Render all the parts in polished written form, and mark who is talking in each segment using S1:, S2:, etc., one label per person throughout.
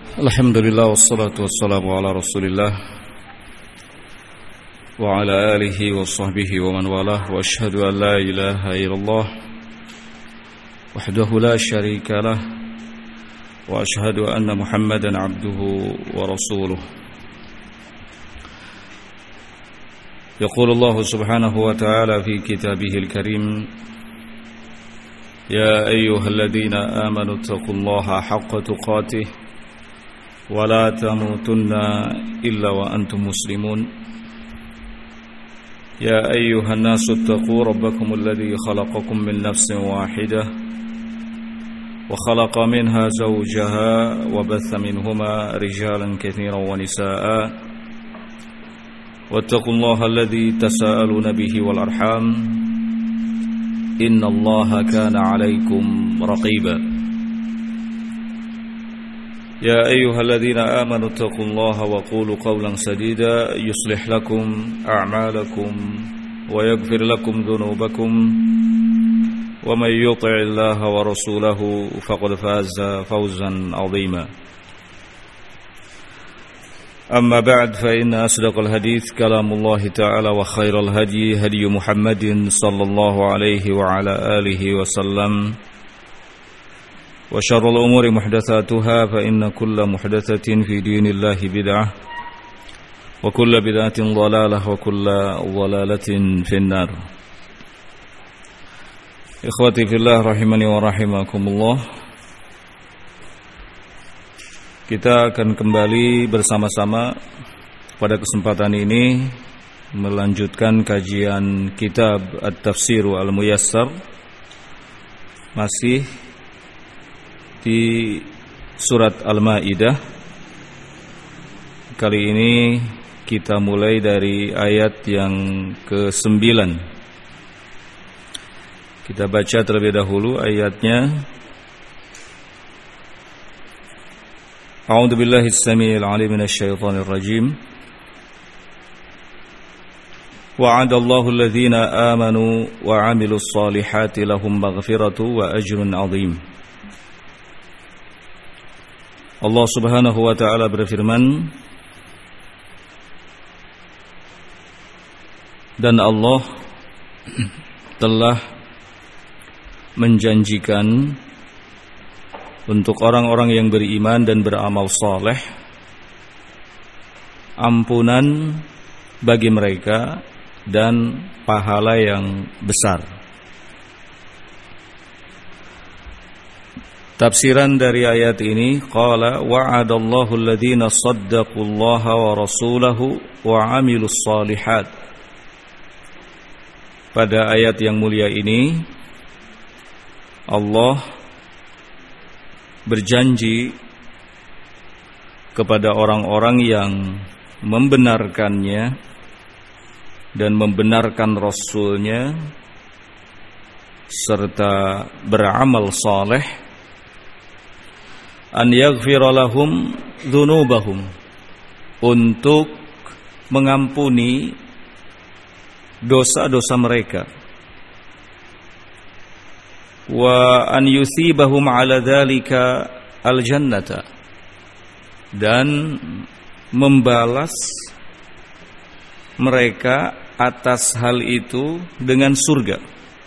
S1: Alhamdulillah wassalatu wassalamu ala Rasulillah wa ala alihi wa sahbihi wa man walah wa ashhadu an la ilaha illallah wahdahu la syarika lah wa ashhadu anna Muhammadan abduhu wa rasuluh. Yaqulu Allah subhanahu wa ta'ala fi kitabihil karim ya ayyuhalladzina amanu taqullaha haqqa tuqatih ولا تموتن إلا وأنتم مسلمون يا أيها الناس اتقوا ربكم الذي خلقكم من نفس واحدة وخلق منها زوجها وبث منهما رجالا كثيرا ونساء واتقوا الله الذي تساءلون به والأرحام إن الله كان عليكم رقيبا يا أيها الذين آمنوا اتقوا الله وقولوا قولا سديدا يصلح لكم أعمالكم ويغفر لكم ذنوبكم ومن يطع الله ورسوله فقد فاز فوزا عظيما أما بعد فإن أصدق الحديث كلام الله تعالى وخير الهدي هدي محمد صلى الله عليه وعلى آله وسلم وشر الأمور محدثاتها فإن كل محدثة في دين الله بدعة وكل بدعة ضلالة وكل ضلالة في النار. Ikhwati fillah rahimani wa rahimakumullah. Kita akan kembali bersama-sama pada kesempatan ini melanjutkan kajian kitab At-Tafsir Al-Muyassar, masih di surat Al-Maidah. Kali ini kita mulai dari ayat yang ke-9. Kita baca terlebih dahulu ayatnya. A'udzu billahi as-sami'il 'alim minasy syaithanir rajim. Wa'adallahu alladhina amanu wa 'amilus solihati lahum maghfiratu wa ajrun 'azim. Allah subhanahu wa ta'ala berfirman, dan Allah telah menjanjikan untuk orang-orang yang beriman dan beramal saleh ampunan bagi mereka dan pahala yang besar. Tafsiran dari ayat ini, qala wa'adallahu alladhina saddaqullaha wa rasulahu wa 'amilus shalihat. Pada ayat yang mulia ini Allah berjanji kepada orang-orang yang membenarkannya dan membenarkan Rasulnya serta beramal saleh, an yaghfira lahum dzunubahum, untuk mengampuni dosa-dosa mereka, wa an yusibahum ala dzalika aljannata, dan membalas mereka atas hal itu dengan surga.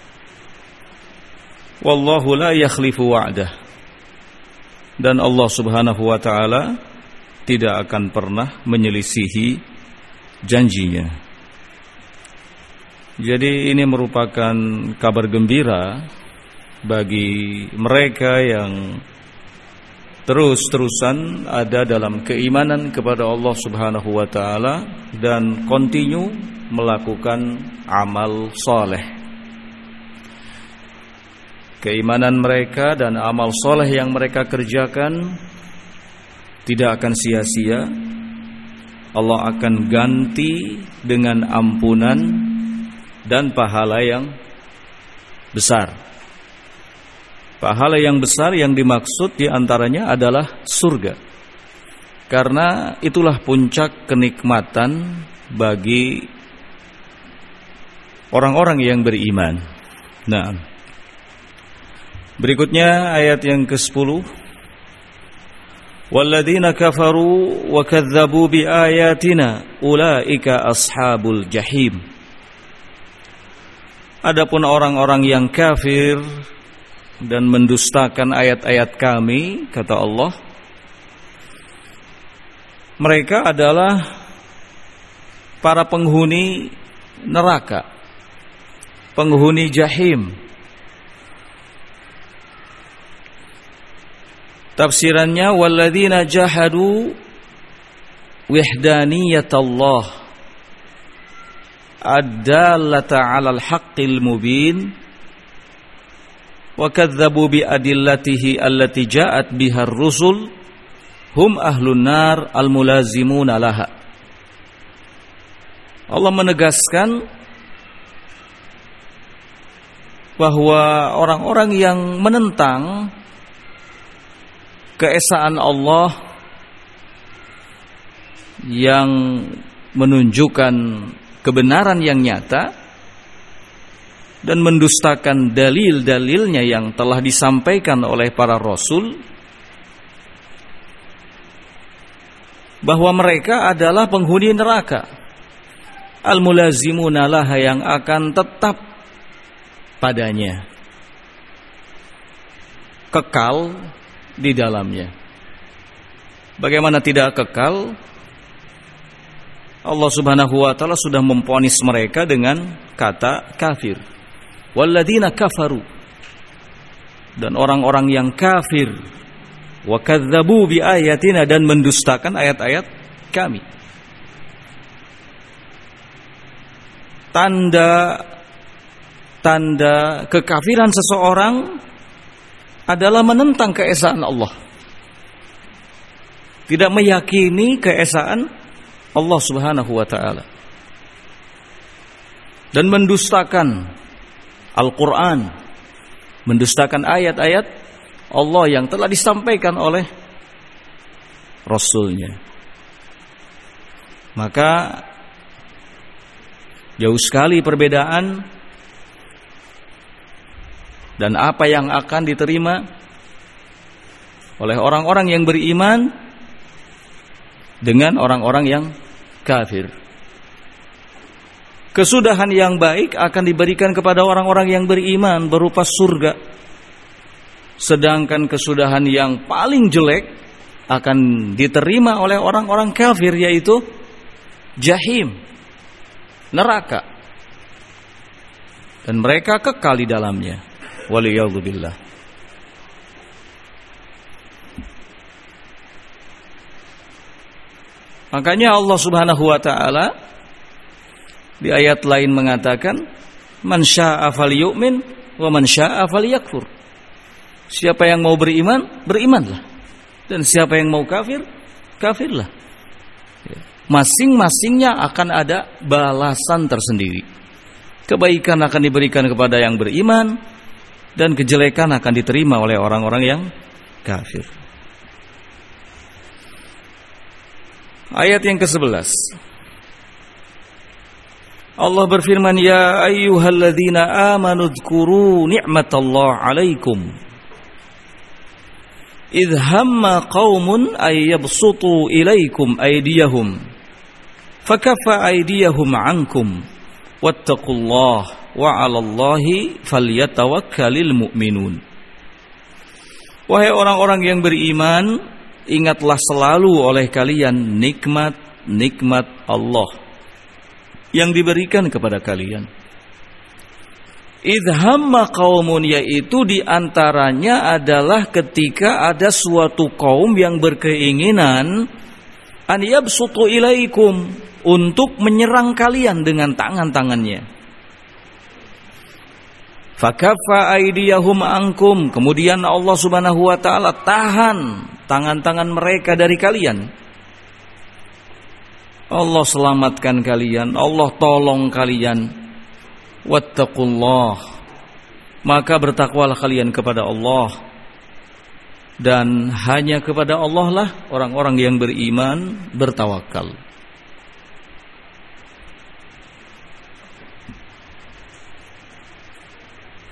S1: Wallahu la yakhlifu wa'dah, dan Allah subhanahu wa ta'ala tidak akan pernah menyelisihi janjinya. Jadi ini merupakan kabar gembira bagi mereka yang terus-terusan ada dalam keimanan kepada Allah subhanahu wa ta'ala dan kontinu melakukan amal saleh. Keimanan mereka dan amal soleh yang mereka kerjakan tidak akan sia-sia. Allah akan ganti dengan ampunan dan pahala yang besar. Pahala yang besar yang dimaksud diantaranya adalah surga. Karena itulah puncak kenikmatan bagi orang-orang yang beriman. Nah, berikutnya ayat yang ke-10. walladzina kafaru wa kadzdzabu biayatina ulaika ashabul jahim. Adapun orang-orang yang kafir dan mendustakan ayat-ayat kami, kata Allah, mereka adalah para penghuni neraka, penghuni jahim. Tafsirannya, walladzina jahadu wahdaniyyatallah ad-dallata 'alal haqqil mubin wa kadzdzabu bi adillatihi allati ja'at bihar rusul hum ahlun nar al-mulazimuna laha. Allah menegaskan bahwa orang-orang yang menentang keesaan Allah, yang menunjukkan kebenaran yang nyata dan mendustakan dalil-dalilnya yang telah disampaikan oleh para rasul, bahwa mereka adalah penghuni neraka, al-mulazimuna laha, yang akan tetap padanya, kekal di dalamnya. Bagaimana tidak kekal? Allah Subhanahu wa taala sudah memvonis mereka dengan kata kafir. Walladzina kafaru, dan orang-orang yang kafir, wa kadzdzabu bi ayatina, dan mendustakan ayat-ayat kami. Tanda kekafiran seseorang adalah menentang keesaan Allah, tidak meyakini keesaan Allah Subhanahu wa ta'ala, dan mendustakan Al-Quran, mendustakan ayat-ayat Allah yang telah disampaikan oleh Rasulnya. Maka jauh sekali perbedaan dan apa yang akan diterima oleh orang-orang yang beriman dengan orang-orang yang kafir. Kesudahan yang baik akan diberikan kepada orang-orang yang beriman berupa surga, sedangkan kesudahan yang paling jelek akan diterima oleh orang-orang kafir, yaitu jahim, neraka, dan mereka kekal di dalamnya. Waliyadzubillah. Makanya Allah Subhanahu wa taala di ayat lain mengatakan, man syaa'a falyu'min wa man syaa'a falyakfur. Siapa yang mau beriman, berimanlah, dan siapa yang mau kafir, kafirlah. Masing-masingnya akan ada balasan tersendiri. Kebaikan akan diberikan kepada yang beriman, dan kejelekan akan diterima oleh orang-orang yang kafir. Ayat yang ke-11, Allah berfirman, ya ayyuhalladzina amanu dzkuru ni'matallahi 'alaikum idh hamma qaumun ay yabsutu ilaikum aydiyahum fakaffa aydiyahum 'ankum wattaqullaha wa 'alallahi falyatawakkalul mu'minun. Wahai orang-orang yang beriman, ingatlah selalu oleh kalian nikmat-nikmat Allah yang diberikan kepada kalian. Idh hamma qaumun, yaitu diantaranya adalah ketika ada suatu kaum yang berkeinginan an yabsutu ilaikum, untuk menyerang kalian dengan tangan-tangannya. Fakaffa aydiyahum ankum, kemudian Allah Subhanahu wa taala tahan tangan-tangan mereka dari kalian. Allah selamatkan kalian, Allah tolong kalian. Wattaqullah, maka bertakwalah kalian kepada Allah, dan hanya kepada Allah lah orang-orang yang beriman bertawakal.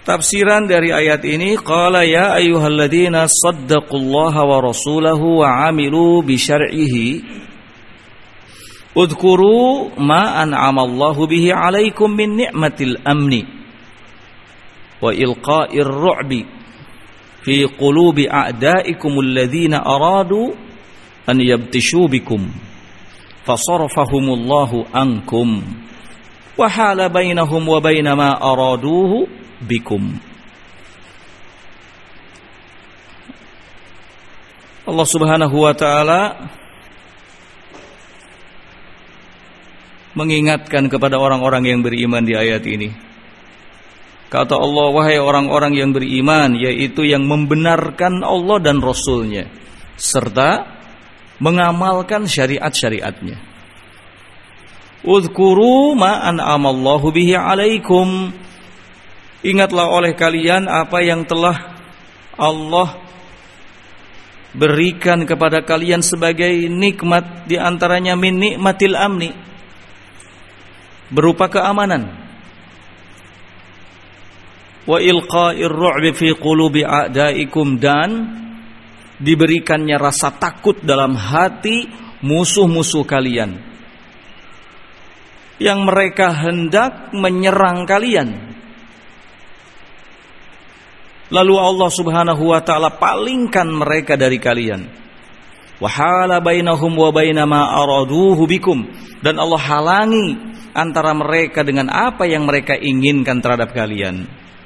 S1: Tafsiran dari ayat ini, qala ya ayyuhalladzina saddaqullaha wa rasulahu wa amilu bi syar'ihi udhkuru ma an'amallahu bihi 'alaikum min ni'matil amni wa ilqa'ir ru'bi fi qulubi a'da'ikum alladhina aradu an yabtishu bikum fasarafahumullahu ankum wa hala bainahum wa baina ma araduhu bikum. Allah Subhanahu wa taala mengingatkan kepada orang-orang yang beriman di ayat ini. Kata Allah, wahai orang-orang yang beriman, yaitu yang membenarkan Allah dan Rasul-Nya serta mengamalkan syariat-syariatnya. Udhkuru ma an'amallahu bihi 'alaikum. Ingatlah oleh kalian apa yang telah Allah berikan kepada kalian sebagai nikmat, di antaranya min nikmatil amni, berupa keamanan, wa ilqa'ir ru'bi fi qulubi a'daikum, dan diberikannya rasa takut dalam hati musuh-musuh kalian yang mereka hendak menyerang kalian. Lalu Allah Subhanahu wa taala palingkan mereka dari kalian. Wa hala bainahum wa baina ma araduhu bikum, dan Allah halangi antara mereka dengan apa yang mereka inginkan terhadap kalian.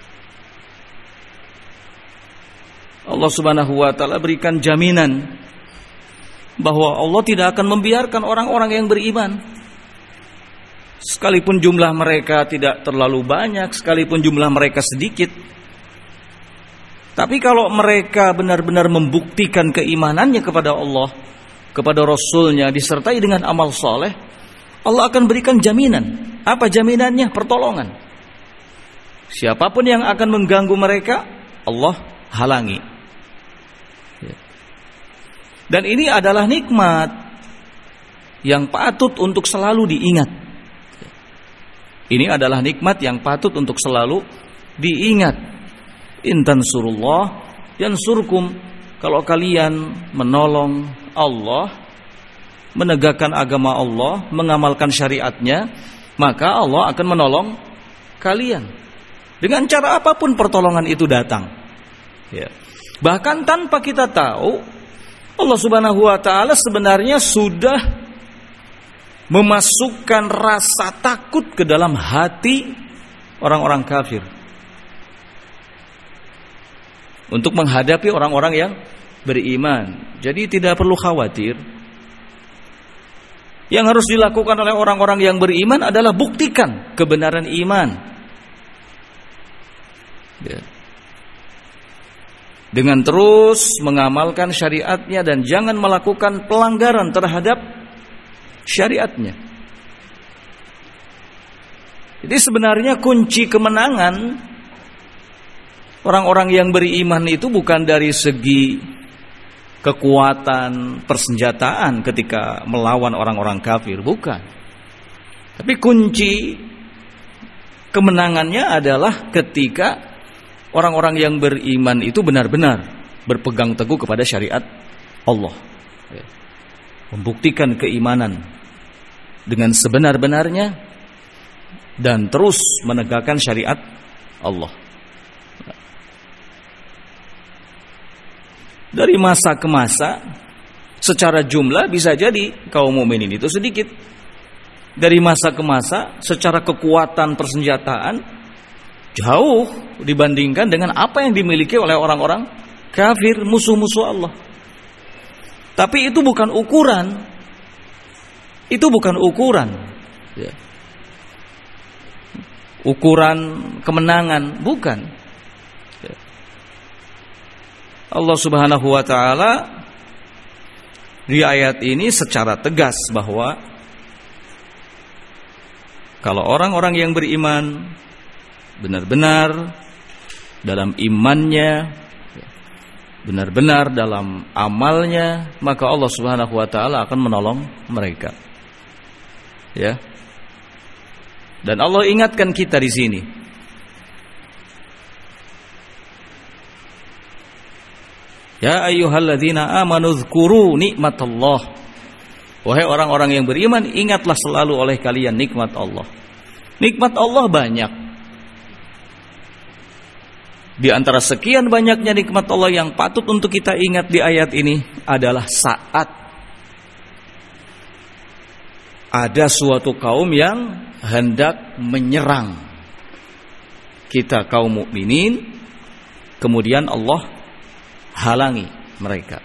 S1: Allah Subhanahu wa taala berikan jaminan bahwa Allah tidak akan membiarkan orang-orang yang beriman, sekalipun jumlah mereka tidak terlalu banyak, sekalipun jumlah mereka sedikit. Tapi kalau mereka benar-benar membuktikan keimanannya kepada Allah, kepada Rasul-Nya, disertai dengan amal soleh, Allah akan berikan jaminan. Apa jaminannya? Pertolongan. Siapapun yang akan mengganggu mereka, Allah halangi. Dan ini adalah nikmat yang patut untuk selalu diingat. Ini adalah nikmat yang patut untuk selalu diingat. In tansurullah yansurkum. Kalau kalian menolong Allah, menegakkan agama Allah, mengamalkan syariatnya, maka Allah akan menolong kalian. Dengan cara apapun pertolongan itu datang. Ya. Bahkan tanpa kita tahu, Allah Subhanahu wa taala sebenarnya sudah memasukkan rasa takut ke dalam hati orang-orang kafir untuk menghadapi orang-orang yang beriman. Jadi tidak perlu khawatir. Yang harus dilakukan oleh orang-orang yang beriman adalah buktikan kebenaran iman. Ya. Dengan terus mengamalkan syariatnya dan jangan melakukan pelanggaran terhadap syariatnya. Jadi sebenarnya kunci kemenangan orang-orang yang beriman itu bukan dari segi kekuatan persenjataan ketika melawan orang-orang kafir, bukan. Tapi kunci kemenangannya adalah ketika orang-orang yang beriman itu benar-benar berpegang teguh kepada syariat Allah, membuktikan keimanan dengan sebenar-benarnya dan terus menegakkan syariat Allah. Dari masa ke masa, secara jumlah bisa jadi kaum mukminin itu sedikit. Dari masa ke masa, secara kekuatan persenjataan jauh dibandingkan dengan apa yang dimiliki oleh orang-orang kafir, musuh-musuh Allah. Tapi itu bukan ukuran. Itu bukan ukuran. Ya. Ukuran kemenangan, bukan. Allah Subhanahu wa taala di ayat ini secara tegas bahwa kalau orang-orang yang beriman benar-benar dalam imannya, benar-benar dalam amalnya, maka Allah Subhanahu wa taala akan menolong mereka. Ya. Dan Allah ingatkan kita di sini Ya ayyuhalladzina amanu dzkuru nikmatallah. Wahai orang-orang yang beriman, ingatlah selalu oleh kalian nikmat Allah. Nikmat Allah banyak. Di antara sekian banyaknya nikmat Allah yang patut untuk kita ingat di ayat ini adalah saat ada suatu kaum yang hendak menyerang kita kaum mukminin, kemudian Allah halangi mereka.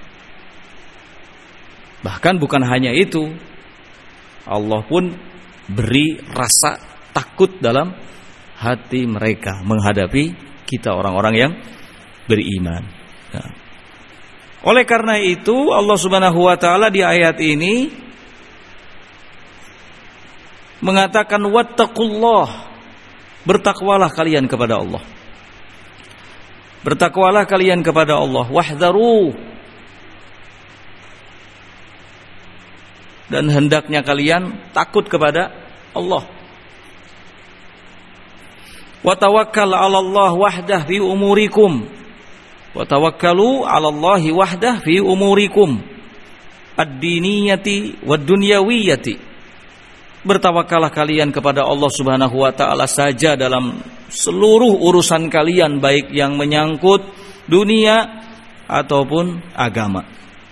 S1: Bahkan bukan hanya itu, Allah pun beri rasa takut dalam hati mereka menghadapi kita orang-orang yang beriman. Nah, oleh karena itu Allah Subhanahu wa taala di ayat ini mengatakan wattaqullah, bertakwalah kalian kepada Allah. Bertakwalah kalian kepada Allah, wahdharu, dan hendaknya kalian takut kepada Allah. Wa tawakkal 'ala Allah wahdah fi umurikum. Wa tawakkalu 'ala Allah wahdah fi umurikum ad-diniyati wad-dunyawiyati. Bertawakallah kalian kepada Allah Subhanahu wa taala saja dalam seluruh urusan kalian, baik yang menyangkut dunia ataupun agama.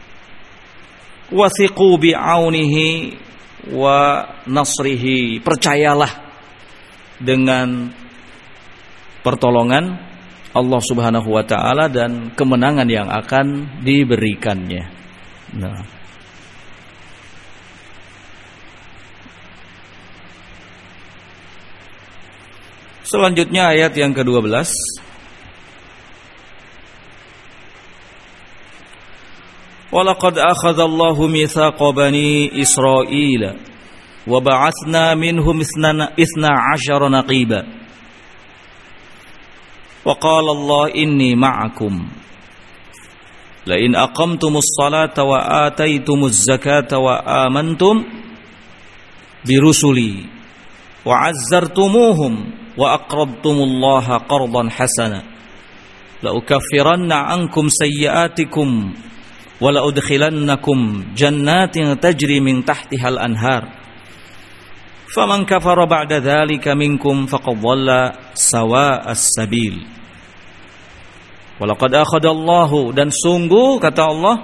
S1: Wathiqu bi'aunihi wa nasrihi. Percayalah dengan pertolongan Allah Subhanahu wa taala dan kemenangan yang akan diberikannya. Nah, selanjutnya ayat yang ke-12. Walaqad akhadallahu mitsaqa bani Israila wa ba'atsna minhum 12 naqiba. Wa qala Allah inni ma'akum la in aqamtumus salata wa ataitumuz zakata wa amantum birusuli wa 'azzartumuhum wa aqradtumullaha qardan hasana la ukaffiranna ankum sayyi'atikum wa la udkhilannakum jannatin tajri min tahtihal anhar faman kafara ba'da dzalika minkum faqad dhalla sawa'as sabil. Walaqad akhadallahu, dan sungguh kata Allah,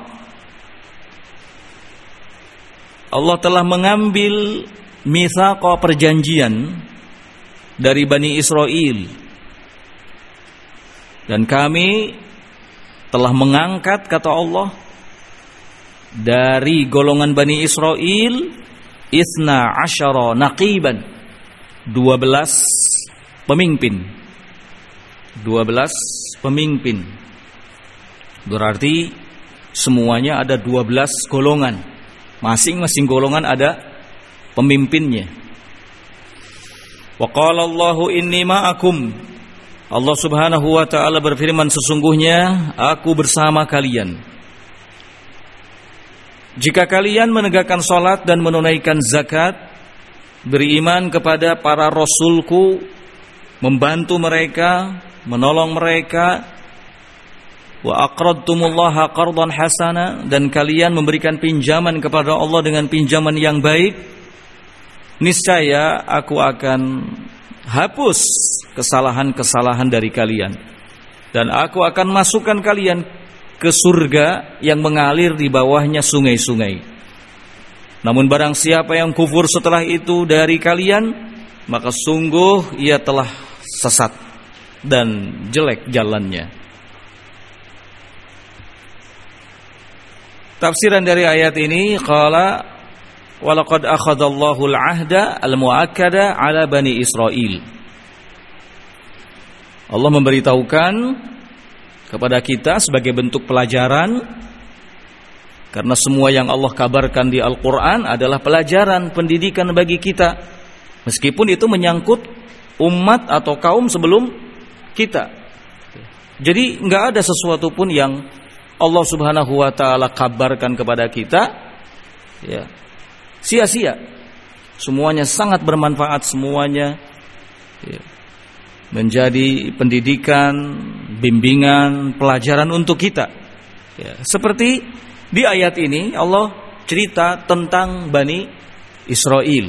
S1: Allah telah mengambil mitsaqa, perjanjian dari Bani Israel, dan kami telah mengangkat, kata Allah, dari golongan Bani Israel 12 naqiban, 12 pemimpin. 12 pemimpin berarti semuanya ada 12 golongan, masing-masing golongan ada pemimpinnya. Wa qala Allahu inni ma'akum, Allah Subhanahu wa taala berfirman, sesungguhnya aku bersama kalian. Jika kalian menegakkan salat dan menunaikan zakat, beriman kepada para rasulku, membantu mereka, menolong mereka, wa aqradtumullaha qardan hasana, dan kalian memberikan pinjaman kepada Allah dengan pinjaman yang baik, niscaya aku akan hapus kesalahan-kesalahan dari kalian, dan aku akan masukkan kalian ke surga yang mengalir di bawahnya sungai-sungai. Namun barang siapa yang kufur setelah itu dari kalian, maka sungguh ia telah sesat dan jelek jalannya. Tafsiran dari ayat ini, qala walaqad akhadallahu al-'ahda al-mu'akkada 'ala bani Israil. Allah memberitahukan kepada kita sebagai bentuk pelajaran, karena semua yang Allah kabarkan di Al-Quran adalah pelajaran, pendidikan bagi kita, meskipun itu menyangkut umat atau kaum sebelum kita. Jadi nggak ada sesuatu pun yang Allah Subhanahu wa taala kabarkan kepada kita ya sia-sia. Semuanya sangat bermanfaat, semuanya ya, menjadi pendidikan, bimbingan, pelajaran untuk kita. Ya, seperti di ayat ini Allah cerita tentang Bani Israel.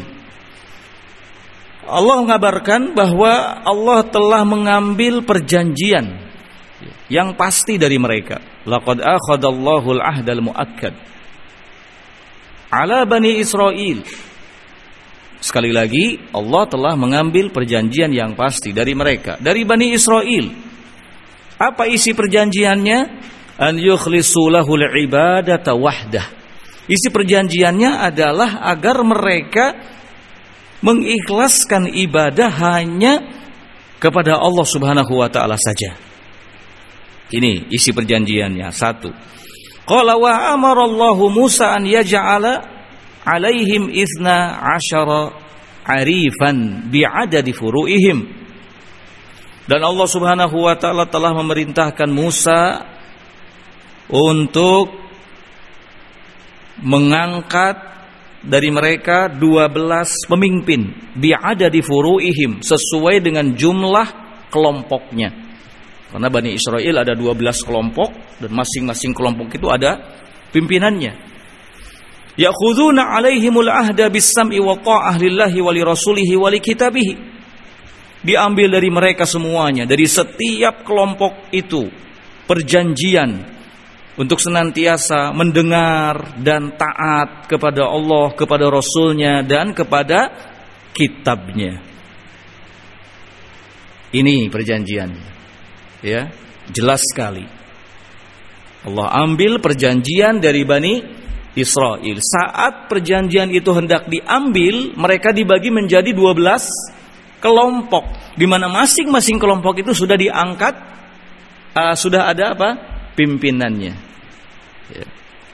S1: Allah mengabarkan bahwa Allah telah mengambil perjanjian yang pasti dari mereka. Laqad akhadallahu al-'ahdal mu'akkad ala Bani Israel. Sekali lagi, Allah telah mengambil perjanjian yang pasti dari mereka, dari Bani Israel. Apa isi perjanjiannya? An yukhlisu lahul ibadata wahdah. Isi perjanjiannya adalah agar mereka mengikhlaskan ibadah hanya kepada Allah Subhanahu wa taala saja. Ini isi perjanjiannya. 1. Qala wa amara Allahu Musa an yaj'ala 'alaihim 12 arifan bi'adadi furu'ihim. Dan Allah Subhanahu wa taala telah memerintahkan Musa untuk mengangkat dari mereka 12 pemimpin bi'adadi furu'ihim, sesuai dengan jumlah kelompoknya. Karena Bani Israel ada 12 kelompok dan masing-masing kelompok itu ada pimpinannya. Ya'khuduna 'alaihimul ahda bis-sam'i wa ta'ah lillahi wa li rasulihi wa li kitabihi. Diambil dari mereka semuanya, dari setiap kelompok itu perjanjian untuk senantiasa mendengar dan taat kepada Allah, kepada Rasulnya, dan kepada kitabnya. Ini perjanjiannya, ya, jelas sekali. Allah ambil perjanjian dari Bani Israel. Saat perjanjian itu hendak diambil, mereka dibagi menjadi 12 kelompok, di mana masing-masing kelompok itu sudah diangkat, sudah ada apa? Pimpinannya. Ya.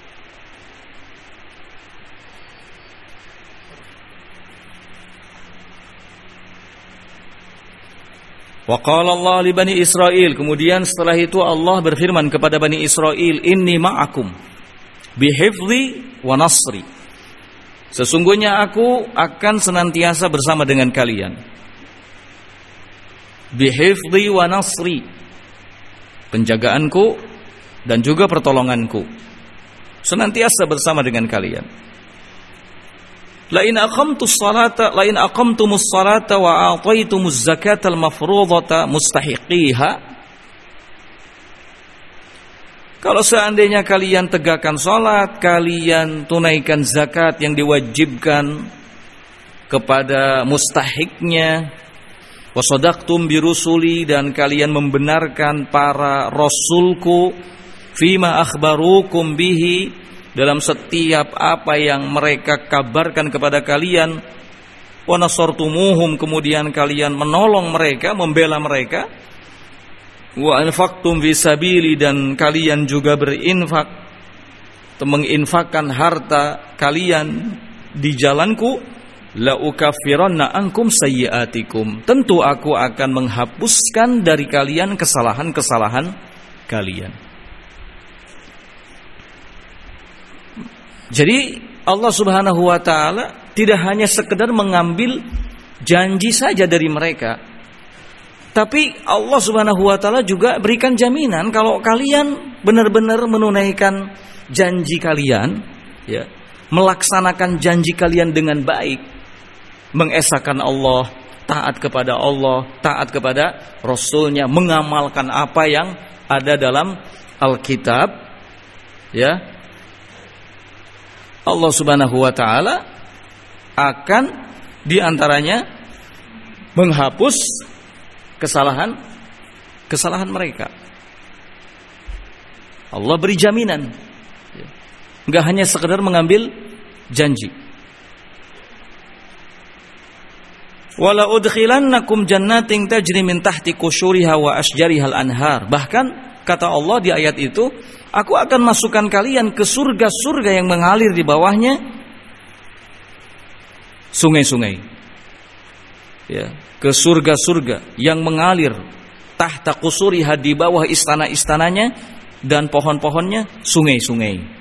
S1: Wa qala Allah li Bani Israel, kemudian setelah itu Allah berfirman kepada Bani Israel, inni ma'akum bihifzi wa nasri. Sesungguhnya aku akan senantiasa bersama dengan kalian. Bihifzi wa nasri, penjagaanku dan juga pertolonganku, senantiasa bersama dengan kalian. La in aqamtumus salata wa a'taitumuz zakata al-mafruḍata mustahiqiha. Kalau seandainya kalian tegakkan salat, kalian tunaikan zakat yang diwajibkan kepada mustahiknya, wa shadaqtum bi rusuli, dan kalian membenarkan para rasulku, fima akhbarukum bihi, dalam setiap apa yang mereka kabarkan kepada kalian, wa nasartumuhum, kemudian kalian menolong mereka, membela mereka, wa anfaqtum fi sabili, dan kalian juga berinfak, menginfakkan harta kalian di jalanku, la ukaffiranna ankum sayyi'atikum, tentu aku akan menghapuskan dari kalian kesalahan-kesalahan kalian. Jadi Allah Subhanahu wa taala tidak hanya sekedar mengambil janji saja dari mereka, tapi Allah Subhanahu wa taala juga berikan jaminan kalau kalian benar-benar menunaikan janji kalian, ya, melaksanakan janji kalian dengan baik, mengesahkan Allah, taat kepada Allah, taat kepada Rasulnya, mengamalkan apa yang ada dalam Alkitab, ya, Allah Subhanahu wa taala akan diantaranya menghapus kesalahan mereka. Allah beri jaminan, enggak hanya sekedar mengambil janji. Wala udkhilannakum jannatin tajri min tahti qusyuriha wa asjarihal anhar. Bahkan kata Allah di ayat itu, aku akan masukkan kalian ke surga-surga yang mengalir di bawahnya sungai-sungai. Ya, ke surga-surga yang mengalir tahta qusuriha, di bawah istana-istananya dan pohon-pohonnya sungai-sungai.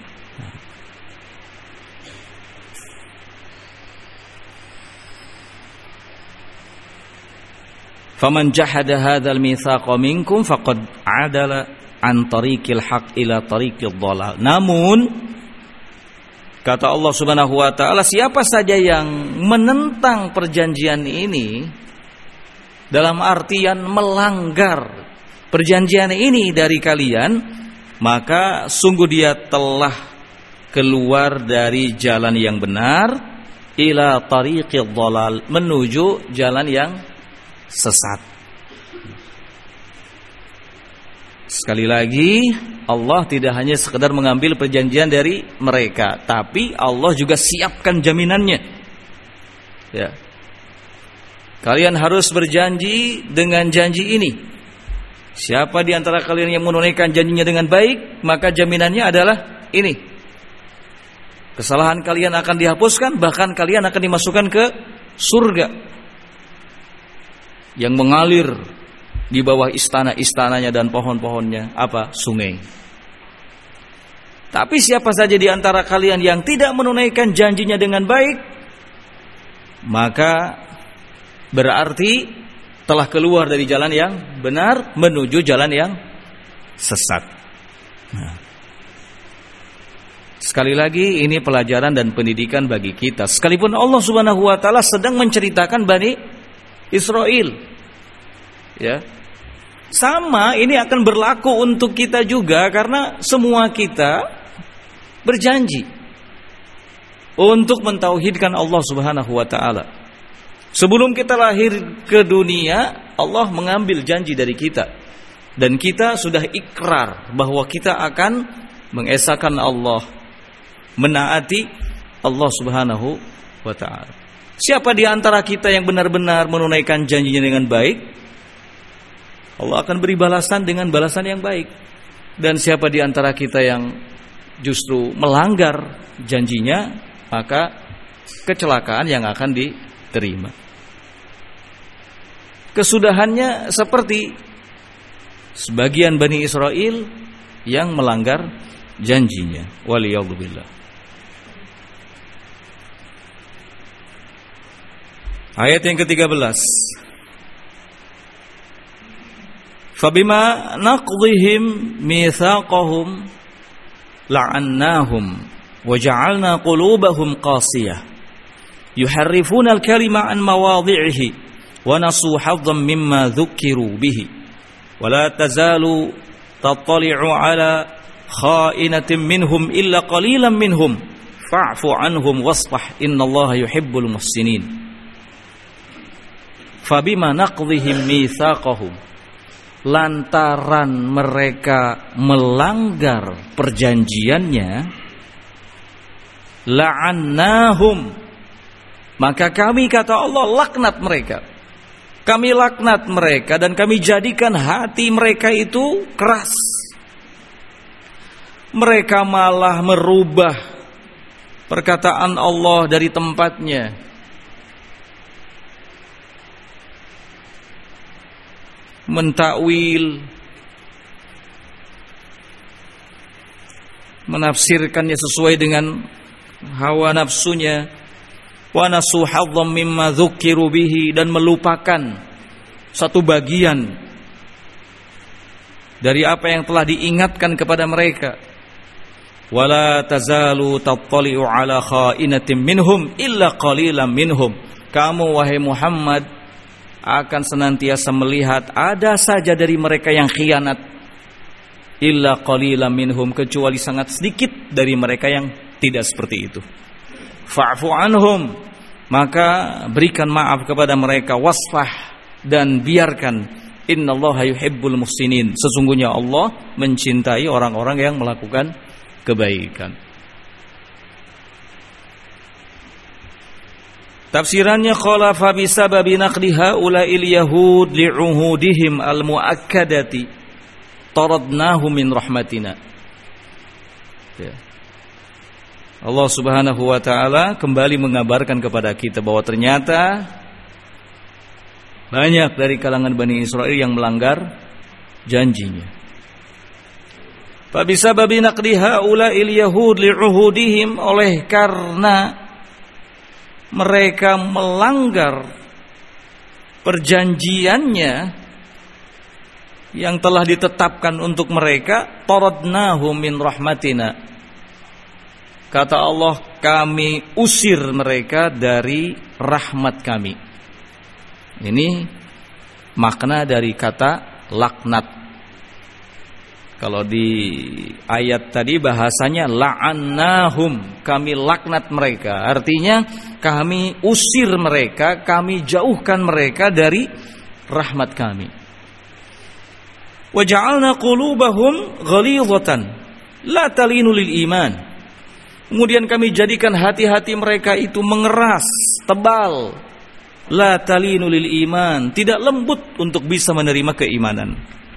S1: Faman jahada hadzal mitsaqa minkum faqad adala an tariqil haq ila tariqid dhalal. Namun kata Allah Subhanahu wa taala, siapa saja yang menentang perjanjian ini dalam artian melanggar perjanjian ini dari kalian, maka sungguh dia telah keluar dari jalan yang benar ila tariqid dhalal, menuju jalan yang sesat. Sekali lagi, Allah tidak hanya sekedar mengambil perjanjian dari mereka, tapi Allah juga siapkan jaminannya. Ya. Kalian harus berjanji dengan janji ini. Siapa di antara kalian yang menunaikan janjinya dengan baik, maka jaminannya adalah ini. Kesalahan kalian akan dihapuskan, bahkan kalian akan dimasukkan ke surga yang mengalir di bawah istana-istananya dan pohon-pohonnya apa? Sungai. Tapi siapa saja di antara kalian yang tidak menunaikan janjinya dengan baik, maka berarti telah keluar dari jalan yang benar menuju jalan yang sesat. Nah, sekali lagi ini pelajaran dan pendidikan bagi kita. Sekalipun Allah Subhanahu wa taala sedang menceritakan Bani Israel, ya. Sama ini akan berlaku untuk kita juga, karena semua kita berjanji untuk mentauhidkan Allah Subhanahu wa taala. Sebelum kita lahir ke dunia, Allah mengambil janji dari kita, dan kita sudah ikrar bahwa kita akan mengesahkan Allah, menaati Allah Subhanahu wa taala. Siapa di antara kita yang benar-benar menunaikan janjinya dengan baik, Allah akan beri balasan dengan balasan yang baik. Dan siapa di antara kita yang justru melanggar janjinya, maka kecelakaan yang akan diterima. Kesudahannya seperti sebagian Bani Israel yang melanggar janjinya. Waliyadzubillah. Ayat yang ke-13. Fabima naqdihim mitsaqahum la'annahum wa ja'alna qulubahum qasiyah yuharrifuna al-kalima an mawadhi'ihi wa nasu haddan mimma dhukiru bihi wa la tazalu tattali'u ala kha'inatin minhum illa qalilan minhum fa'fu anhum wasfah innallaha yuhibbul muhsinin. Fabima naqdihim mitsaqahum, lantaran mereka melanggar perjanjiannya, la'annahum, maka kami, kata Allah, laknat mereka. Kami laknat mereka dan kami jadikan hati mereka itu keras. Mereka malah merubah perkataan Allah dari tempatnya, mentakwil, menafsirkannya sesuai dengan hawa nafsunya, wa nasu hadzam mimma dzukiru bihi, dan melupakan satu bagian dari apa yang telah diingatkan kepada mereka. Wala tazalu tattali'u ala kha'inatin minhum illa qalilan minhum. Kamu wahai Muhammad akan senantiasa melihat ada saja dari mereka yang khianat, illa qalilan minhum, kecuali sangat sedikit dari mereka yang tidak seperti itu. Fa'fu anhum, maka berikan maaf kepada mereka, wasfah, dan biarkan, innallaha yuhibbul muhsinin, sesungguhnya Allah mencintai orang-orang yang melakukan kebaikan. Tafsirannya, qala fa bisababi naqdi haula'il yahud li'uhudihim al-muakkadati taradnahu min rahmatina. Ya. Allah Subhanahu wa taala kembali mengabarkan kepada kita bahwa ternyata banyak dari kalangan Bani Israel yang melanggar janjinya. Fa bisababi naqdi haula'il yahud li'uhudihim, oleh karena mereka melanggar perjanjiannya yang telah ditetapkan untuk mereka, taradnahum min rahmatina. Kata Allah, kami usir mereka dari rahmat kami. Ini makna dari kata laknat. Kalau di ayat tadi bahasanya la'annahum, kami laknat mereka. Artinya kami usir mereka, kami jauhkan mereka dari rahmat kami. Wa ja'alna qulubahum ghalidhatan la talinu lil iman. Kemudian kami jadikan hati-hati mereka itu mengeras, tebal. La talinu lil iman, tidak lembut untuk bisa menerima keimanan.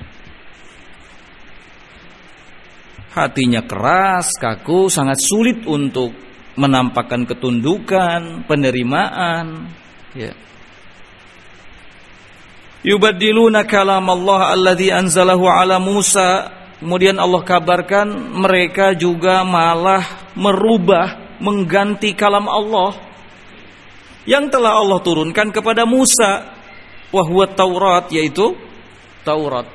S1: Hatinya keras, kaku, sangat sulit untuk menampakkan ketundukan, penerimaan, ya. Yubaddiluna kalam Allah alladzi anzalahu ala Musa. Kemudian Allah kabarkan mereka juga malah merubah, mengganti kalam Allah yang telah Allah turunkan kepada Musa, wa huwa Taurat, yaitu Taurat.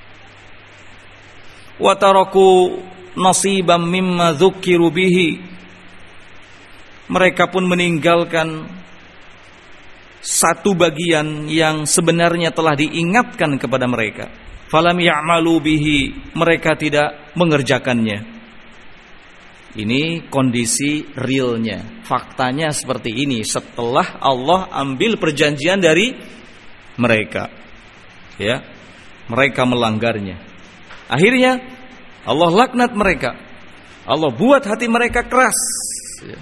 S1: Wa taraku nasiban mimma dzukiru bihi. Mereka pun meninggalkan satu bagian yang sebenarnya telah diingatkan kepada mereka. Falam ya'malu bihi, mereka tidak mengerjakannya. Ini kondisi realnya, faktanya seperti ini setelah Allah ambil perjanjian dari mereka. Ya, mereka melanggarnya. Akhirnya Allah laknat mereka. Allah buat hati mereka keras. Ya.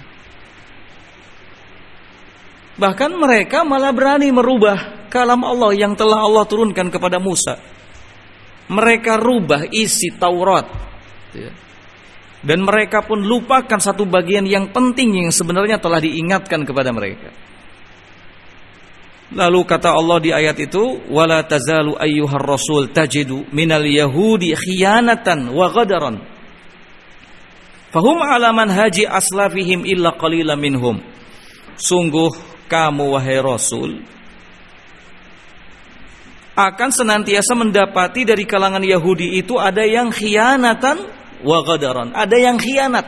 S1: Bahkan mereka malah berani merubah kalam Allah yang telah Allah turunkan kepada Musa. Mereka rubah isi Taurat, ya. Dan mereka pun lupakan satu bagian yang penting yang sebenarnya telah diingatkan kepada mereka. Lalu kata Allah di ayat itu, wala tazalu ayyuhar rasul tajidu minal yahudi khiyanatan wa ghadaran fahum ala manhaji aslafihim illa qalilan minhum. Sungguh kamu wahai Rasul akan senantiasa mendapati dari kalangan Yahudi itu ada yang khianatan wa ghadaran, ada yang khianat.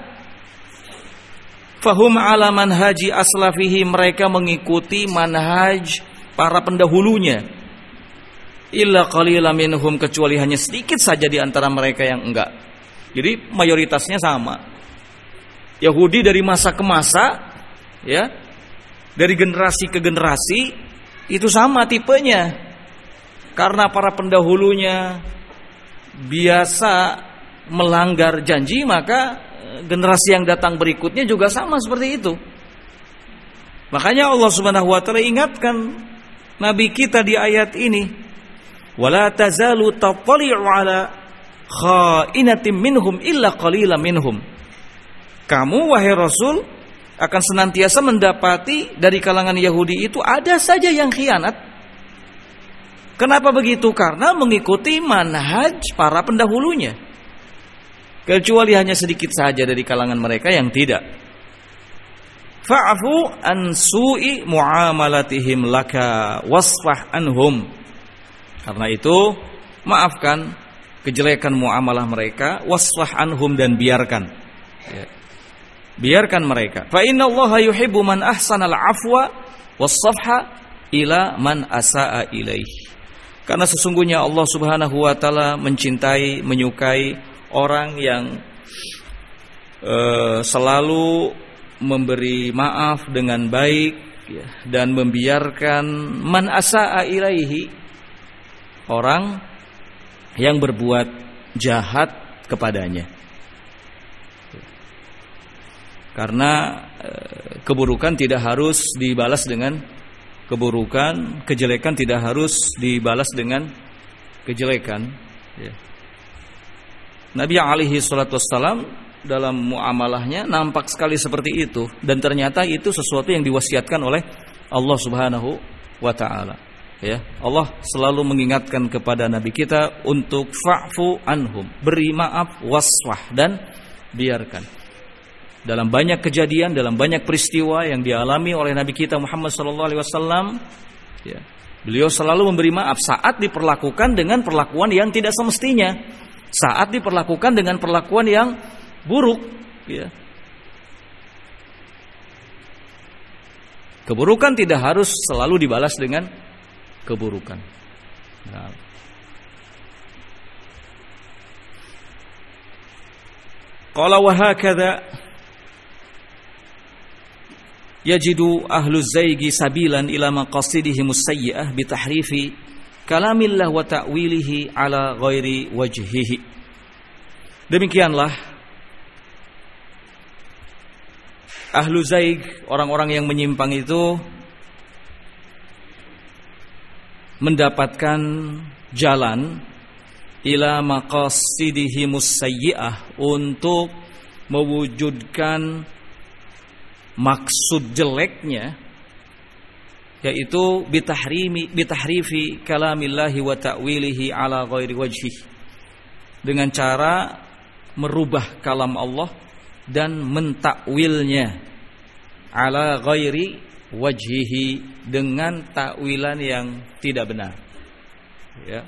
S1: Fahum ala manhaji aslafihi, mereka mengikuti manhaj para pendahulunya. Illa qalilan minhum, kecuali hanya sedikit saja di antara mereka yang enggak. Jadi mayoritasnya sama. Yahudi dari masa ke masa, ya, dari generasi ke generasi itu sama tipenya. Karena para pendahulunya biasa melanggar janji, maka generasi yang datang berikutnya juga sama seperti itu. Makanya Allah Subhanahu wa taala ingatkan nabi kita di ayat ini, wala tazalu tattali'u ala kha'inatin minhum illa qalilan minhum. Kamu wahai Rasul akan senantiasa mendapati dari kalangan Yahudi itu ada saja yang khianat. Kenapa begitu? Karena mengikuti manhaj para pendahulunya. Kecuali hanya sedikit saja dari kalangan mereka yang tidak. Fa'fu an su'i muamalatihim laka wasfah anhum. Karena itu, maafkan kejelekan muamalah mereka, wasfah anhum, dan biarkan. Ya. Biarkan mereka. Fa innallaha yuhibbu man ahsanal afwa was-safha ila man asaa ilaih. Karena sesungguhnya Allah Subhanahu wa taala mencintai, menyukai orang yang selalu memberi maaf dengan baik, ya, dan membiarkan man asaa ilaihi, orang yang berbuat jahat kepadanya. Karena keburukan tidak harus dibalas dengan keburukan, kejelekan tidak harus dibalas dengan kejelekan, ya. Nabi alaihi salatu wassalam dalam muamalahnya nampak sekali seperti itu, dan ternyata itu sesuatu yang diwasiatkan oleh Allah Subhanahu wa taala, ya. Allah selalu mengingatkan kepada nabi kita untuk fa'fu anhum, beri maaf, wasfah, dan biarkan. Dalam banyak kejadian, dalam banyak peristiwa yang dialami oleh Nabi kita Muhammad sallallahu alaihi wasallam, ya, Beliau selalu memberi maaf saat diperlakukan dengan perlakuan yang tidak semestinya, saat diperlakukan dengan perlakuan yang buruk, ya. Keburukan tidak harus selalu dibalas dengan keburukan. Nah. Qala wa hakadha yajidu ahlu zaigi sabilan ila maqasidihim as-sayyi'ah bi tahrifi kalamillah wa ta'wilihi ala ghairi wajhihi. Demikianlah ahlu zaig, orang-orang yang menyimpang itu mendapatkan jalan ila maqasidihimus sayyi'ah, untuk mewujudkan maksud jeleknya, yaitu bitahrifi kalamillahi wa ta'wilihi ala ghairi wajhih, dengan cara merubah kalam Allah dan mentakwilnya ala ghairi wajhihi, dengan takwilan yang tidak benar, ya.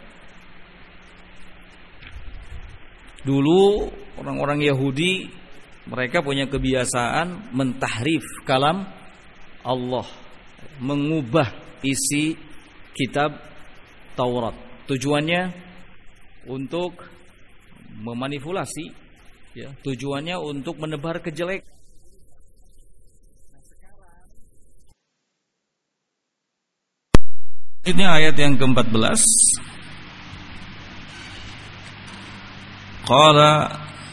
S1: Dulu orang-orang Yahudi, mereka punya kebiasaan mentahrif kalam Allah, mengubah isi kitab Taurat. Tujuannya untuk memanipulasi, ya, tujuannya untuk menebar kejelekan. Ini ayat yang ke-14. Qala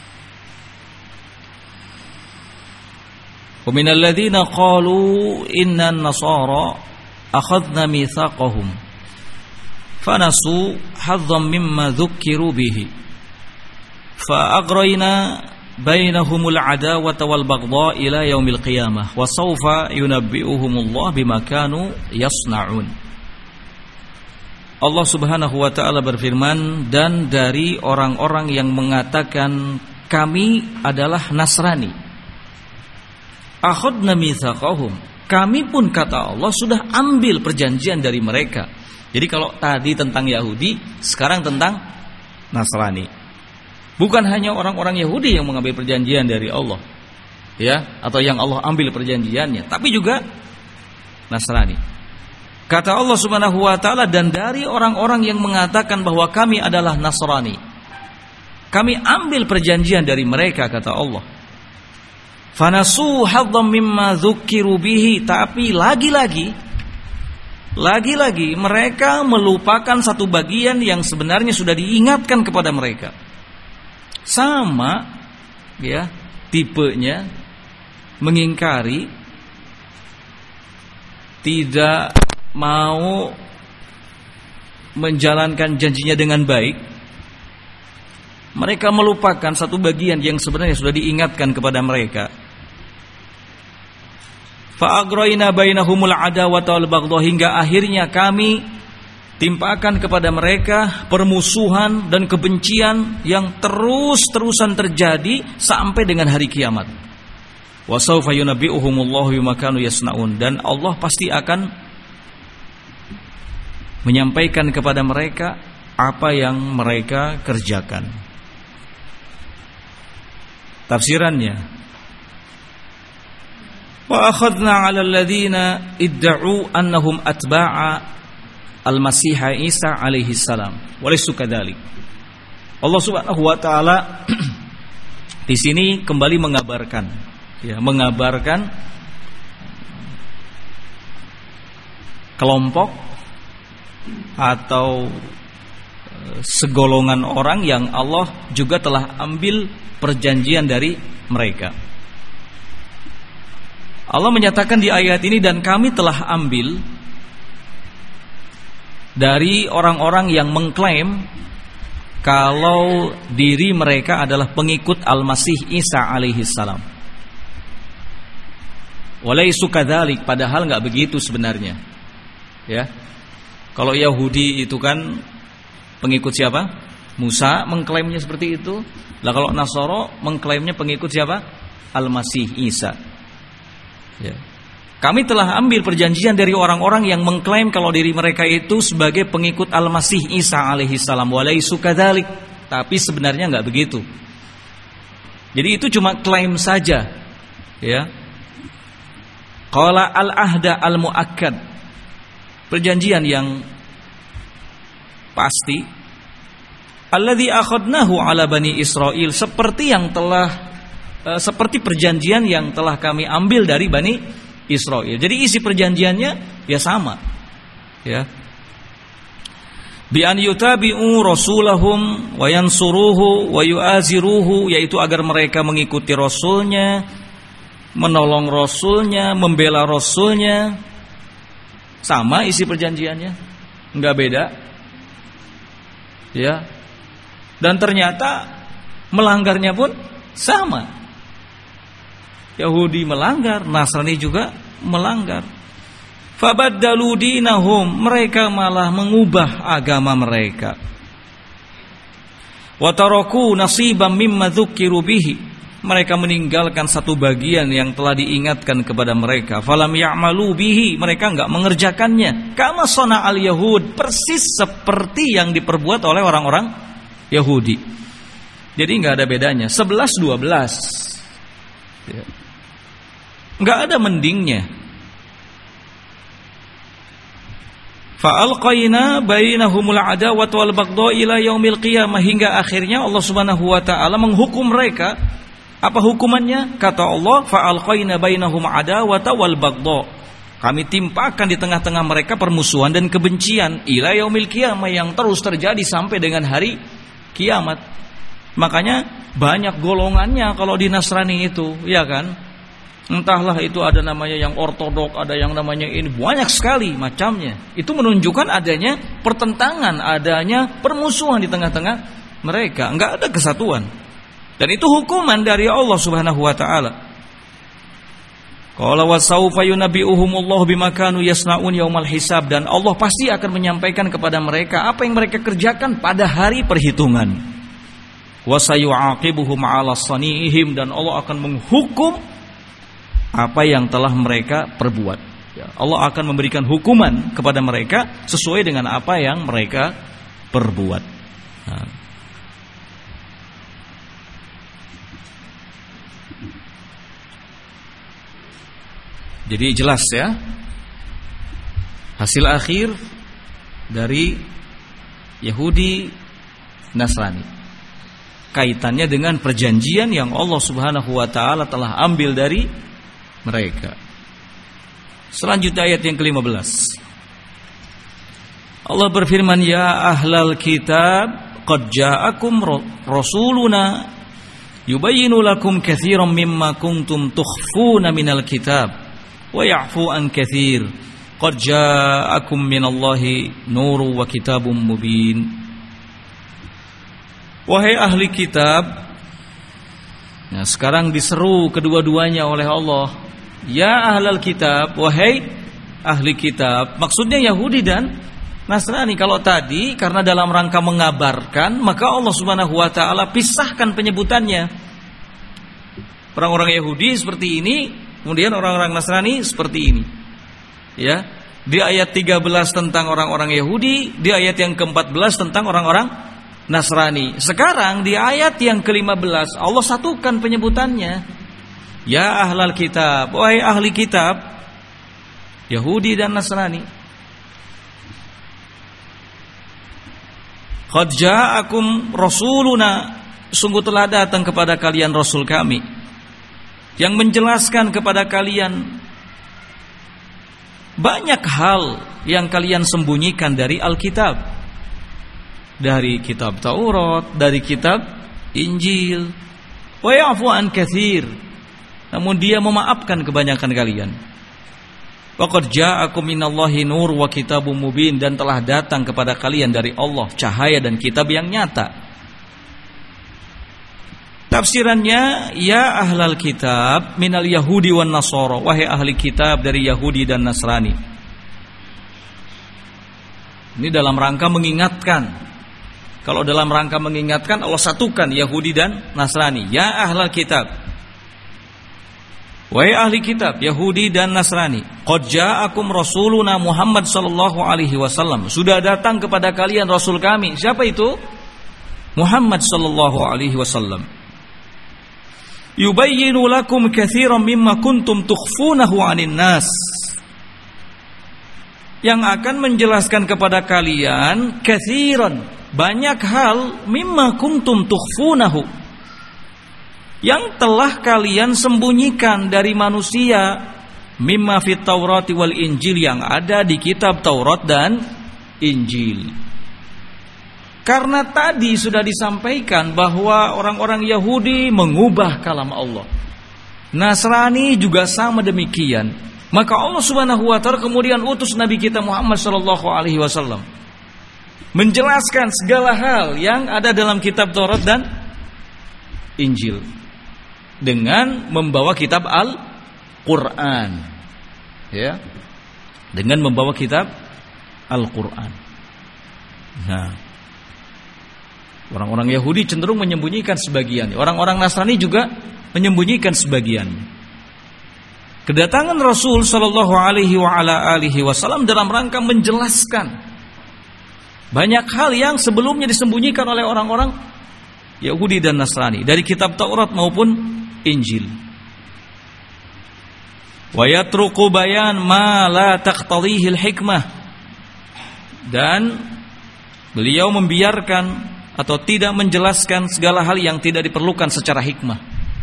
S1: wa minal ladzina qalu inna an-nasara akhadna mitsaqahum fanasu hadzan mimma dzukkiru bihi fa aghrayna bainahumul adawata wal baghdha ila yaumil qiyamah wa sawfa yunabbi'uhumullah bima kanu yasna'un. Allah Subhanahu wa ta'ala berfirman, dan dari orang-orang yang mengatakan kami adalah Nasrani, akhadna mitsaqahum, kami pun kata Allah sudah ambil perjanjian dari mereka. Jadi kalau tadi tentang Yahudi, sekarang tentang Nasrani. Bukan hanya orang-orang Yahudi yang mengambil perjanjian dari Allah, ya, atau yang Allah ambil perjanjiannya, tapi juga Nasrani. Kata Allah Subhanahu wa ta'ala, dan dari orang-orang yang mengatakan bahwa kami adalah Nasrani, kami ambil perjanjian dari mereka, kata Allah. Fanasu hadzam mimma dzukkiru bihi, tapi lagi-lagi mereka melupakan satu bagian yang sebenarnya sudah diingatkan kepada mereka. Sama, ya, tipenya, mengingkari, tidak mau menjalankan janjinya dengan baik. Mereka melupakan satu bagian yang sebenarnya sudah diingatkan kepada mereka. Fa aghraina bainahumul adawata wal baghdha, hingga akhirnya kami timpakan kepada mereka permusuhan dan kebencian yang terus-terusan terjadi sampai dengan hari kiamat. Wa sawfa yunabbi'uhumullahu bima kanu yasnaun, dan Allah pasti akan menyampaikan kepada mereka apa yang mereka kerjakan. Tafsirannya, wa akhadna 'ala alladziina idda'u annahum atba'a al-Masih Isa alaihi salam wa laysu kadzalik. Allah Subhanahu wa taala di sini kembali mengabarkan, ya, mengabarkan kelompok atau segolongan orang yang Allah juga telah ambil perjanjian dari mereka. Allah menyatakan di ayat ini, dan kami telah ambil dari orang-orang yang mengklaim kalau diri mereka adalah pengikut Al-Masih Isa alaihi salam. Walaisu kadzalik, padahal enggak begitu sebenarnya. Ya. Kalau Yahudi itu kan pengikut siapa? Musa, mengklaimnya seperti itu. Lah kalau Nasara mengklaimnya pengikut siapa? Al-Masih Isa. Ya.
S2: Kami telah ambil perjanjian dari orang-orang yang mengklaim kalau diri mereka itu sebagai pengikut Al-Masih Isa alaihi salam, walaisu kadzalik. Tapi sebenarnya enggak begitu. Jadi itu cuma klaim saja, ya. Qala al-ahda al-muakkad. Perjanjian yang pasti. Alladzi akhadnahu ala bani Israil, seperti perjanjian yang telah kami ambil dari Bani Israil. Jadi isi perjanjiannya ya sama, ya. Bi an yutabi'u rasulahum wa yansuruhu wa yu'aziruhu, yaitu agar mereka mengikuti rasulnya, menolong rasulnya, membela rasulnya. Sama isi perjanjiannya, enggak beda. Ya. Dan ternyata melanggarnya pun sama. Yahudi melanggar, Nasrani juga melanggar. Fabaddalu dinahum, mereka malah mengubah agama mereka. Wa taraku nasiban mimma dzukiru bihi, mereka meninggalkan satu bagian yang telah diingatkan kepada mereka. Falam ya'malu bihi, mereka enggak mengerjakannya. Kama sana'al yahud, persis seperti yang diperbuat oleh orang-orang Yahudi. Jadi enggak ada bedanya, 11-12. Ya. Enggak ada mendingnya. Fa'alqaina bainahumul adawata wal baghdha ila yaumil qiyamah, hingga akhirnya Allah Subhanahu wa taala menghukum mereka. Apa hukumannya? Kata Allah, fa'alqaina bainahum adawata wal baghdha, kami timpakan di tengah-tengah mereka permusuhan dan kebencian ila yaumil qiyamah, yang terus terjadi sampai dengan hari kiamat. Makanya banyak golongannya kalau di Nasrani itu, ya kan? Entahlah itu ada namanya yang ortodok, ada yang namanya ini, banyak sekali macamnya. Itu menunjukkan adanya pertentangan, adanya permusuhan di tengah-tengah mereka, enggak ada kesatuan. Dan itu hukuman dari Allah Subhanahu wa taala. Qala wa sawfa yunabbi'uhumullahu bima kanu yasnaun yaumal hisab, dan Allah pasti akan menyampaikan kepada mereka apa yang mereka kerjakan pada hari perhitungan. Wa sayu'aqibuhum 'ala sani'ihim, dan Allah akan menghukum apa yang telah mereka perbuat. Ya, Allah akan memberikan hukuman kepada mereka sesuai dengan apa yang mereka perbuat. Nah. Jadi jelas ya, hasil akhir dari Yahudi Nasrani kaitannya dengan perjanjian yang Allah Subhanahu wa taala telah ambil dari mereka. Selanjutnya ayat yang ke-15. Allah berfirman, ya ahlal kitab qad ja'akum rasuluna yubayyinu lakum katsiran mimma kuntum tukhfuna minal kitab wa ya'fu an katsir qad ja'akum minallahi nurun wa kitabun mubin. Wahai ahli kitab. Nah, sekarang diseru kedua-duanya oleh Allah. Ya ahlal kitab, wahai ahli kitab. Maksudnya Yahudi dan Nasrani. Kalau tadi karena dalam rangka mengabarkan, maka Allah Subhanahu wa taala pisahkan penyebutannya. Orang-orang Yahudi seperti ini, kemudian orang-orang Nasrani seperti ini. Ya. Di ayat 13 tentang orang-orang Yahudi, di ayat yang ke-14 tentang orang-orang Nasrani. Sekarang di ayat yang ke-15 Allah satukan penyebutannya. Ya ahlal kitab, wahai ahli kitab, Yahudi dan Nasrani. Qad ja'akum rasuluna, sungguh telah datang kepada kalian rasul kami yang menjelaskan kepada kalian banyak hal yang kalian sembunyikan dari Alkitab, dari kitab Taurat, dari kitab Injil. Wa ya'fu an katsir, namun dia memaafkan kebanyakan kalian. Faqad ja'akum minallahi nur wa kitabun mubin, dan telah datang kepada kalian dari Allah cahaya dan kitab yang nyata. Tafsirannya, ya ahlal kitab minal yahudi wan nasara, wahai ahli kitab dari Yahudi dan Nasrani. Ini dalam rangka mengingatkan. Kalau dalam rangka mengingatkan, Allah satukan Yahudi dan Nasrani. Ya ahlal kitab. Wahai ahli kitab Yahudi dan Nasrani, qad ja'akum rasuluna Muhammad sallallahu alaihi wasallam, sudah datang kepada kalian rasul kami. Siapa itu? Muhammad sallallahu alaihi wasallam. Yubayyinu lakum katsiran mimma kuntum tukhfunahu 'anin nas, yang akan menjelaskan kepada kalian katsiran, banyak hal, mimma kuntum tukhfunahu, yang telah kalian sembunyikan dari manusia, mimma fit Taurati wal Injil, yang ada di kitab Taurat dan Injil. Karena tadi sudah disampaikan bahwa orang-orang Yahudi mengubah kalam Allah, Nasrani juga sama demikian. Maka Allah Subhanahu wa taala kemudian utus Nabi kita Muhammad sallallahu alaihi wasallam menjelaskan segala hal yang ada dalam kitab Taurat dan Injil dengan membawa kitab Al-Qur'an. Ya. Dengan membawa kitab Al-Qur'an. Nah, orang-orang Yahudi cenderung menyembunyikan sebagian, orang-orang Nasrani juga menyembunyikan sebagian. Kedatangan Rasul sallallahu alaihi wasallam dalam rangka menjelaskan banyak hal yang sebelumnya disembunyikan oleh orang-orang Yahudi dan Nasrani dari kitab Taurat maupun Injil. Wa yatruku bayan ma la taqtadhihi al-hikmah, dan beliau membiarkan atau tidak menjelaskan segala hal yang tidak diperlukan secara hikmah.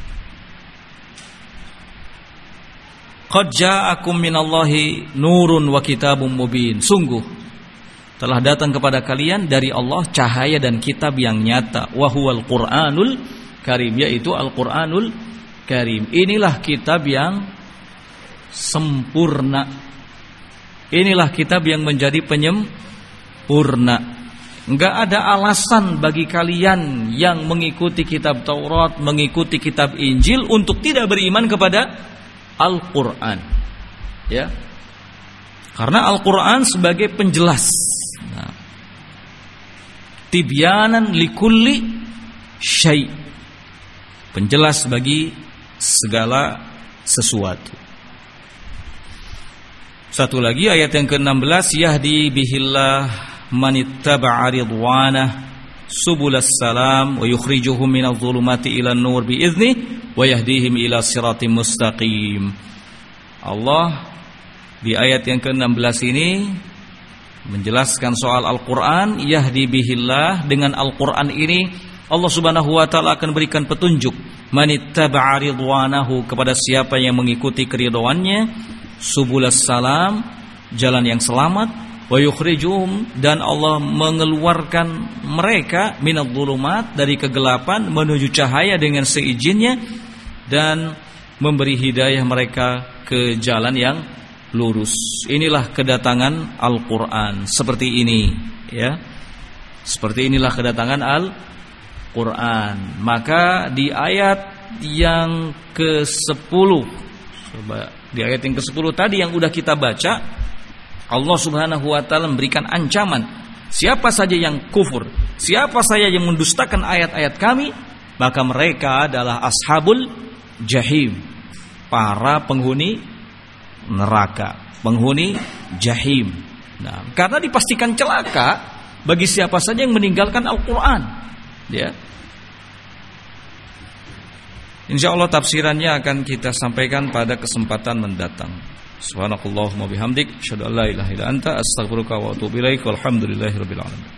S2: Qad ja'akum minallahi nurun wa kitabun mubin, sungguh telah datang kepada kalian dari Allah cahaya dan kitab yang nyata. Wa huwal Qur'anul Karim, yaitu Al-Qur'anul Karim. Inilah kitab yang sempurna. Inilah kitab yang menjadi penyempurna. Enggak ada alasan bagi kalian yang mengikuti kitab Taurat, mengikuti kitab Injil untuk tidak beriman kepada Al-Qur'an. Ya. Karena Al-Qur'an sebagai penjelas. Nah, tibyanan likulli syai', penjelas bagi segala sesuatu. Satu lagi ayat yang ke-16, yahdi bihillah manittaba'a ridwanah subulas salam wa yukhrijuhum minadh dhulumati ilan nur bi'idznih wa yahdihim ila siratim mustaqim. Allah di ayat yang ke-16 ini menjelaskan soal Al-Qur'an. Yahdi bihillah, dengan Al-Qur'an ini Allah Subhanahu wa taala akan berikan petunjuk manittaba'a ridwanahu, kepada siapa yang mengikuti keridhaannya, subulas salam, jalan yang selamat, wa yukhrijuhum, dan Allah mengeluarkan mereka minadh-dhulumat, dari kegelapan menuju cahaya dengan seizinnya, dan memberi hidayah mereka ke jalan yang lurus. Inilah kedatangan Al-Qur'an seperti ini, ya. Seperti inilah kedatangan Al-Qur'an. Maka di ayat yang ke-10, coba di ayat yang ke-10 tadi yang udah kita baca, Allah Subhanahu wa taala memberikan ancaman, siapa saja yang kufur, siapa saja yang mendustakan ayat-ayat kami, maka mereka adalah ashabul jahim, para penghuni neraka, penghuni jahim. Nah, karena dipastikan celaka bagi siapa saja yang meninggalkan Al-Qur'an, ya. Insyaallah tafsirannya akan kita sampaikan pada kesempatan mendatang. Subhanakallahumma bihamdik, asyhadu an la ilaha illa anta, astaghfiruka wa atubu ilaik. Walhamdulillahirabbil alamin.